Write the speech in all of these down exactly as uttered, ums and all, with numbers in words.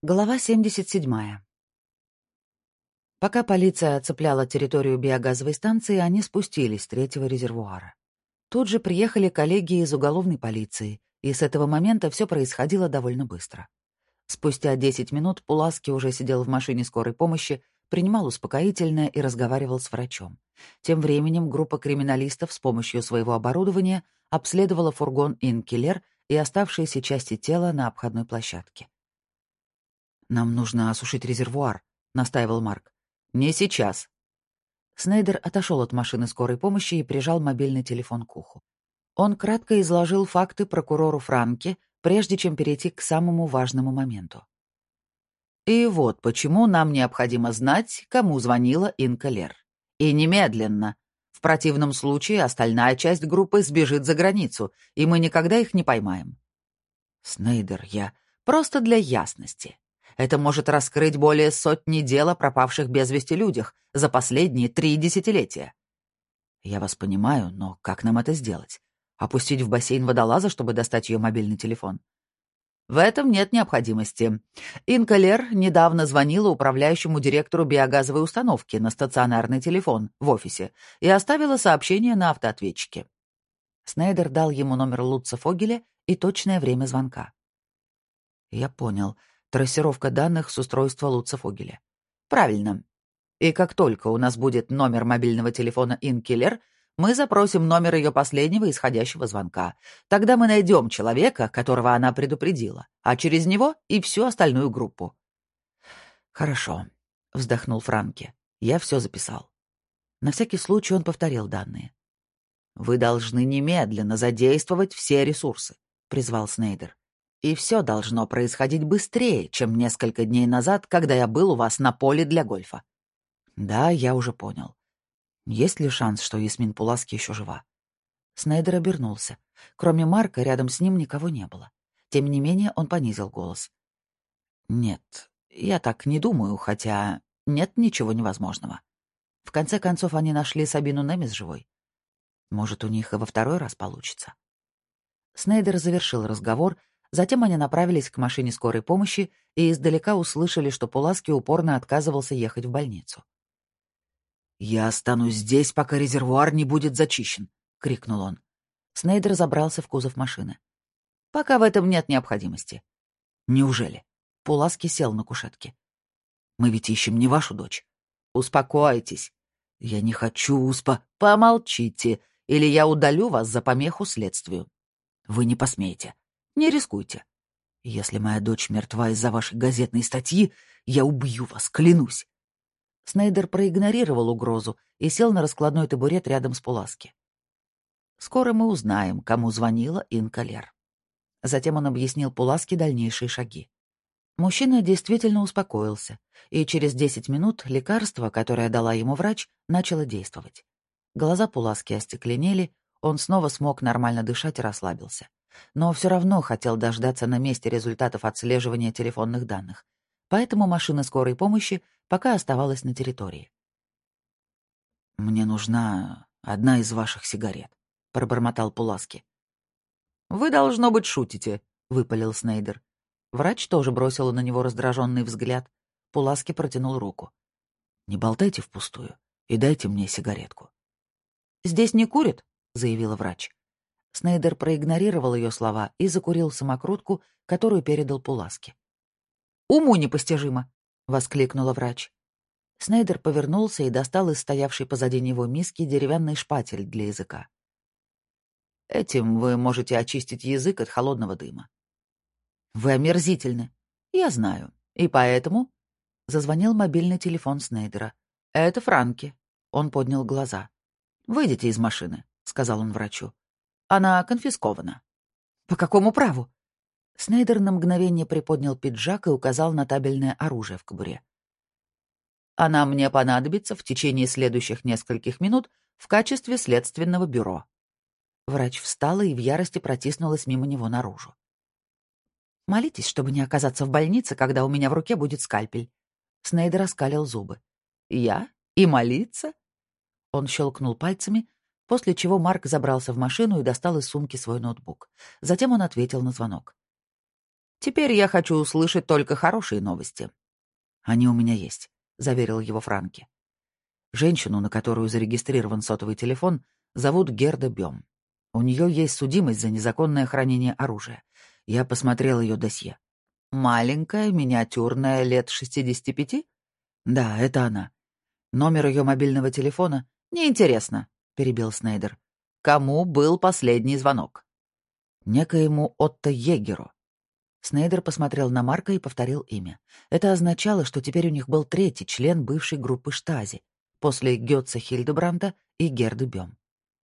Глава семьдесят седьмая. Пока полиция оцепляла территорию биогазовой станции, они спустились с третьего резервуара. Тут же приехали коллеги из уголовной полиции, и с этого момента все происходило довольно быстро. Спустя десять минут Пуласки уже сидел в машине скорой помощи, принимал успокоительное и разговаривал с врачом. Тем временем группа криминалистов с помощью своего оборудования обследовала фургон Инкелер и оставшиеся части тела на обходной площадке. «Нам нужно осушить резервуар», — настаивал Марк. «Не сейчас». Снейдер отошел от машины скорой помощи и прижал мобильный телефон к уху. Он кратко изложил факты прокурору Франке, прежде чем перейти к самому важному моменту. «И вот почему нам необходимо знать, кому звонила Инка Лер. И немедленно. В противном случае остальная часть группы сбежит за границу, и мы никогда их не поймаем». «Снейдер, я... Просто для ясности. Это может раскрыть более сотни дел о пропавших без вести людях за последние три десятилетия. Я вас понимаю, но как нам это сделать? Опустить в бассейн водолаза, чтобы достать ее мобильный телефон? В этом нет необходимости. Инка Лер недавно звонила управляющему директору биогазовой установки на стационарный телефон в офисе и оставила сообщение на автоответчике. Снейдер дал ему номер Лутца Фогеля и точное время звонка. Я понял. Трассировка данных с устройства Лутца Фогеля. Правильно. И как только у нас будет номер мобильного телефона Инки Лер, мы запросим номер ее последнего исходящего звонка. Тогда мы найдем человека, которого она предупредила, а через него и всю остальную группу. Хорошо, вздохнул Франке. Я все записал. На всякий случай он повторил данные. Вы должны немедленно задействовать все ресурсы, призвал Снейдер. И все должно происходить быстрее, чем несколько дней назад, когда я был у вас на поле для гольфа. Да, я уже понял. Есть ли шанс, что Ясмин Пуласки еще жива? Снейдер обернулся. Кроме Марка, рядом с ним никого не было. Тем не менее, он понизил голос. Нет, я так не думаю, хотя нет ничего невозможного. В конце концов, они нашли Сабину Немес живой. Может, у них и во второй раз получится. Снейдер завершил разговор. Затем они направились к машине скорой помощи и издалека услышали, что Пуласки упорно отказывался ехать в больницу. «Я останусь здесь, пока резервуар не будет зачищен», — крикнул он. Снейдер забрался в кузов машины. «Пока в этом нет необходимости». «Неужели?» Пуласки сел на кушетке. «Мы ведь ищем не вашу дочь». «Успокойтесь». «Я не хочу успо...» «Помолчите, или я удалю вас за помеху следствию». «Вы не посмеете». «Не рискуйте». «Если моя дочь мертва из-за вашей газетной статьи, я убью вас, клянусь». Снейдер проигнорировал угрозу и сел на раскладной табурет рядом с Пуласки. «Скоро мы узнаем, кому звонила Инка Лер». Затем он объяснил Пуласки дальнейшие шаги. Мужчина действительно успокоился, и через десять минут лекарство, которое дала ему врач, начало действовать. Глаза Пуласки остекленели, он снова смог нормально дышать и расслабился. Но все равно хотел дождаться на месте результатов отслеживания телефонных данных. Поэтому машина скорой помощи пока оставалась на территории. «Мне нужна одна из ваших сигарет», — пробормотал Пуласки. «Вы, должно быть, шутите», — выпалил Снейдер. Врач тоже бросил на него раздраженный взгляд. Пуласки протянул руку. «Не болтайте впустую и дайте мне сигаретку». «Здесь не курят», — заявила врач. Снейдер проигнорировал ее слова и закурил самокрутку, которую передал Пуласки. «Уму непостижимо!» — воскликнула врач. Снейдер повернулся и достал из стоявшей позади него миски деревянный шпатель для языка. «Этим вы можете очистить язык от холодного дыма». «Вы омерзительны». «Я знаю. И поэтому...» Зазвонил мобильный телефон Снейдера. «Это Франки». Он поднял глаза. «Выйдите из машины», — сказал он врачу. «Она конфискована». «По какому праву?» Снейдер на мгновение приподнял пиджак и указал на табельное оружие в кобуре. «Она мне понадобится в течение следующих нескольких минут в качестве следственного бюро». Врач встала и в ярости протиснулась мимо него наружу. «Молитесь, чтобы не оказаться в больнице, когда у меня в руке будет скальпель». Снейдер оскалил зубы. «Я? И молиться?» Он щелкнул пальцами, после чего Марк забрался в машину и достал из сумки свой ноутбук. Затем он ответил на звонок. Теперь я хочу услышать только хорошие новости». «Они у меня есть», — заверил его Франки. Женщину, на которую зарегистрирован сотовый телефон, зовут Герда Бём. У нее есть судимость за незаконное хранение оружия. Я посмотрел ее досье. «Маленькая, миниатюрная, лет шестидесяти пяти?» «Да, это она. Номер ее мобильного телефона?» «Неинтересно», — перебил Снейдер. «Кому был последний звонок?» «Некоему Отто Егеру». Снейдер посмотрел на Марка и повторил имя. Это означало, что теперь у них был третий член бывшей группы Штази, после Гетца Хильдебранта и Герды Бём.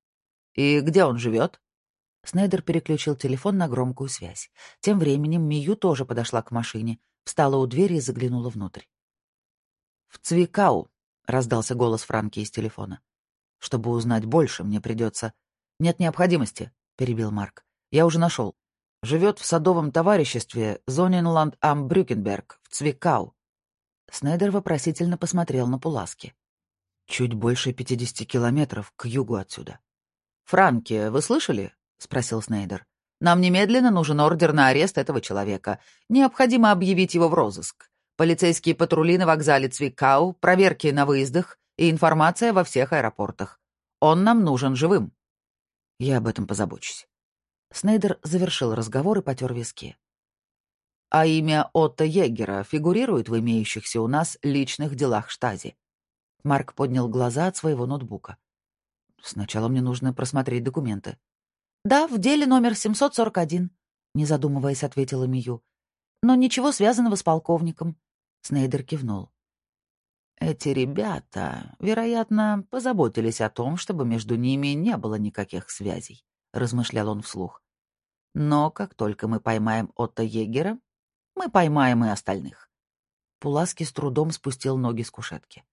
«И где он живет?» Снейдер переключил телефон на громкую связь. Тем временем Мию тоже подошла к машине, встала у двери и заглянула внутрь. «В Цвикау», — раздался голос Франки из телефона. «Чтобы узнать больше, мне придется...» «Нет необходимости», — перебил Марк. «Я уже нашел. Живет в садовом товариществе Зоненланд ам Брюкенберг в Цвикау». Снейдер вопросительно посмотрел на Пуласки. «Чуть больше пятидесяти километров к югу отсюда». «Франки, вы слышали?» — спросил Снейдер. «Нам немедленно нужен ордер на арест этого человека. Необходимо объявить его в розыск. Полицейские патрули на вокзале Цвикау, проверки на выездах и информация во всех аэропортах. Он нам нужен живым». «Я об этом позабочусь». Снейдер завершил разговор и потер виски. «А имя Отто Егера фигурирует в имеющихся у нас личных делах Штази?» Марк поднял глаза от своего ноутбука. «Сначала мне нужно просмотреть документы». «Да, в деле номер семьсот сорок один», — не задумываясь, ответила Мию. «Но ничего связанного с полковником». Снейдер кивнул. «Эти ребята, вероятно, позаботились о том, чтобы между ними не было никаких связей», — размышлял он вслух. «Но как только мы поймаем Отто Егера, мы поймаем и остальных». Пуласки с трудом спустил ноги с кушетки.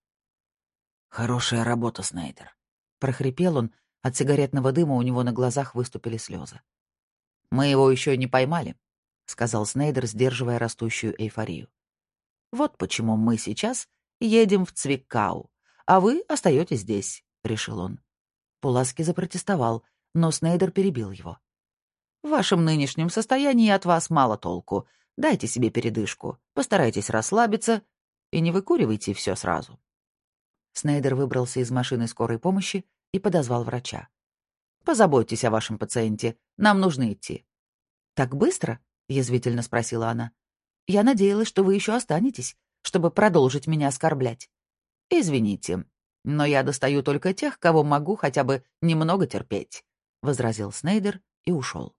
«Хорошая работа, Снейдер», — прохрипел он. От сигаретного дыма у него на глазах выступили слезы. «Мы его еще не поймали», — сказал Снейдер, сдерживая растущую эйфорию. «Вот почему мы сейчас едем в Цвикау, а вы остаетесь здесь», — решил он. Пуласки запротестовал, но Снейдер перебил его. «В вашем нынешнем состоянии от вас мало толку. Дайте себе передышку, постарайтесь расслабиться и не выкуривайте все сразу». Снейдер выбрался из машины скорой помощи и подозвал врача. «Позаботьтесь о вашем пациенте. Нам нужно идти». «Так быстро?» — язвительно спросила она. «Я надеялась, что вы еще останетесь, чтобы продолжить меня оскорблять». «Извините, но я достаю только тех, кого могу хотя бы немного терпеть», — возразил Снейдер и ушел.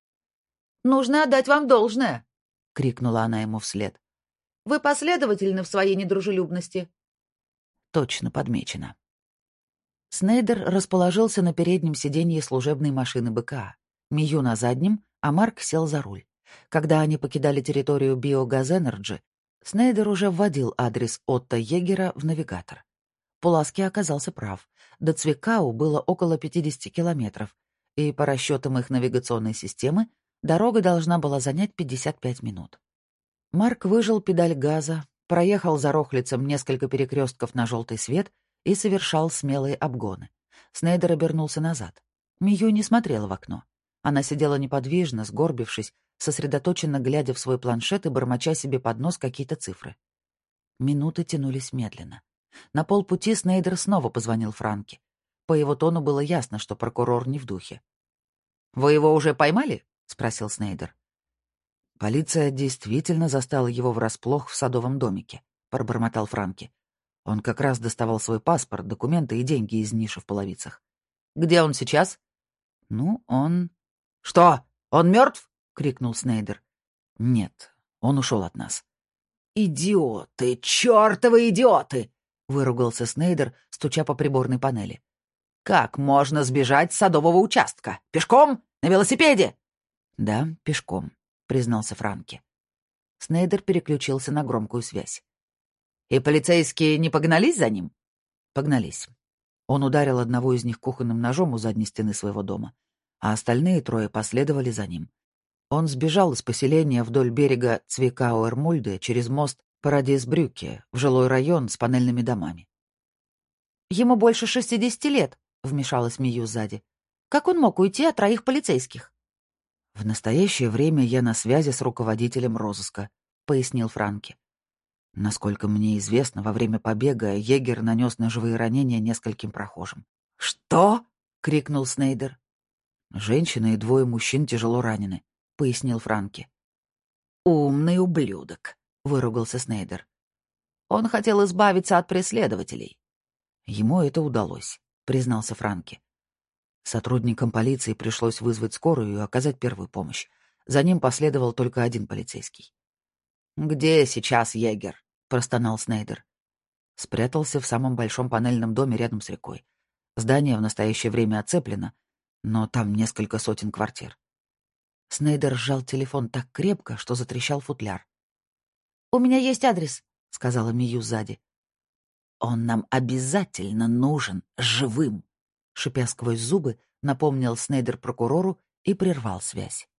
«Нужно отдать вам должное!» — крикнула она ему вслед. «Вы последовательны в своей недружелюбности». Точно подмечено. Снейдер расположился на переднем сиденье служебной машины БКА, Мию на заднем, а Марк сел за руль. Когда они покидали территорию Биогаз Энерджи, Снейдер уже вводил адрес Отто Егера в навигатор. Пуласки оказался прав. До Цвикау было около пятидесяти километров, и по расчетам их навигационной системы дорога должна была занять пятьдесят пять минут. Марк выжал педаль газа, проехал за Рохлицем несколько перекрестков на желтый свет и совершал смелые обгоны. Снейдер обернулся назад. Мию не смотрела в окно. Она сидела неподвижно, сгорбившись, сосредоточенно глядя в свой планшет и бормоча себе под нос какие-то цифры. Минуты тянулись медленно. На полпути Снейдер снова позвонил Франке. По его тону было ясно, что прокурор не в духе. «Вы его уже поймали?» — спросил Снейдер. «Полиция действительно застала его врасплох в садовом домике», — пробормотал Франки. Он как раз доставал свой паспорт, документы и деньги из ниши в половицах. «Где он сейчас?» «Ну, он...» «Что, он мертв?» — крикнул Снейдер. «Нет, он ушел от нас». «Идиоты! Чёртовы идиоты!» — выругался Снейдер, стуча по приборной панели. «Как можно сбежать с садового участка? Пешком? На велосипеде?» «Да, пешком», — признался Франки. Снейдер переключился на громкую связь. «И полицейские не погнались за ним?» «Погнались». Он ударил одного из них кухонным ножом у задней стены своего дома, а остальные трое последовали за ним. Он сбежал из поселения вдоль берега Цвикау-Эрмульде через мост Парадис-Брюке в жилой район с панельными домами. «Ему больше шестидесяти лет», — вмешалась Мию сзади. «Как он мог уйти от троих полицейских?» «В настоящее время я на связи с руководителем розыска», — пояснил Франки. «Насколько мне известно, во время побега егерь нанес ножевые ранения нескольким прохожим». «Что?» — крикнул Снейдер. «Женщина и двое мужчин тяжело ранены», — пояснил Франки. «Умный ублюдок», — выругался Снейдер. «Он хотел избавиться от преследователей». «Ему это удалось», — признался Франки. Сотрудникам полиции пришлось вызвать скорую и оказать первую помощь. За ним последовал только один полицейский. «Где сейчас егерь?» — простонал Снейдер. Спрятался в самом большом панельном доме рядом с рекой. Здание в настоящее время оцеплено, но там несколько сотен квартир. Снейдер сжал телефон так крепко, что затрещал футляр. «У меня есть адрес», — сказала Мию сзади. «Он нам обязательно нужен живым», — шипя сквозь зубы, напомнил Снейдер прокурору и прервал связь.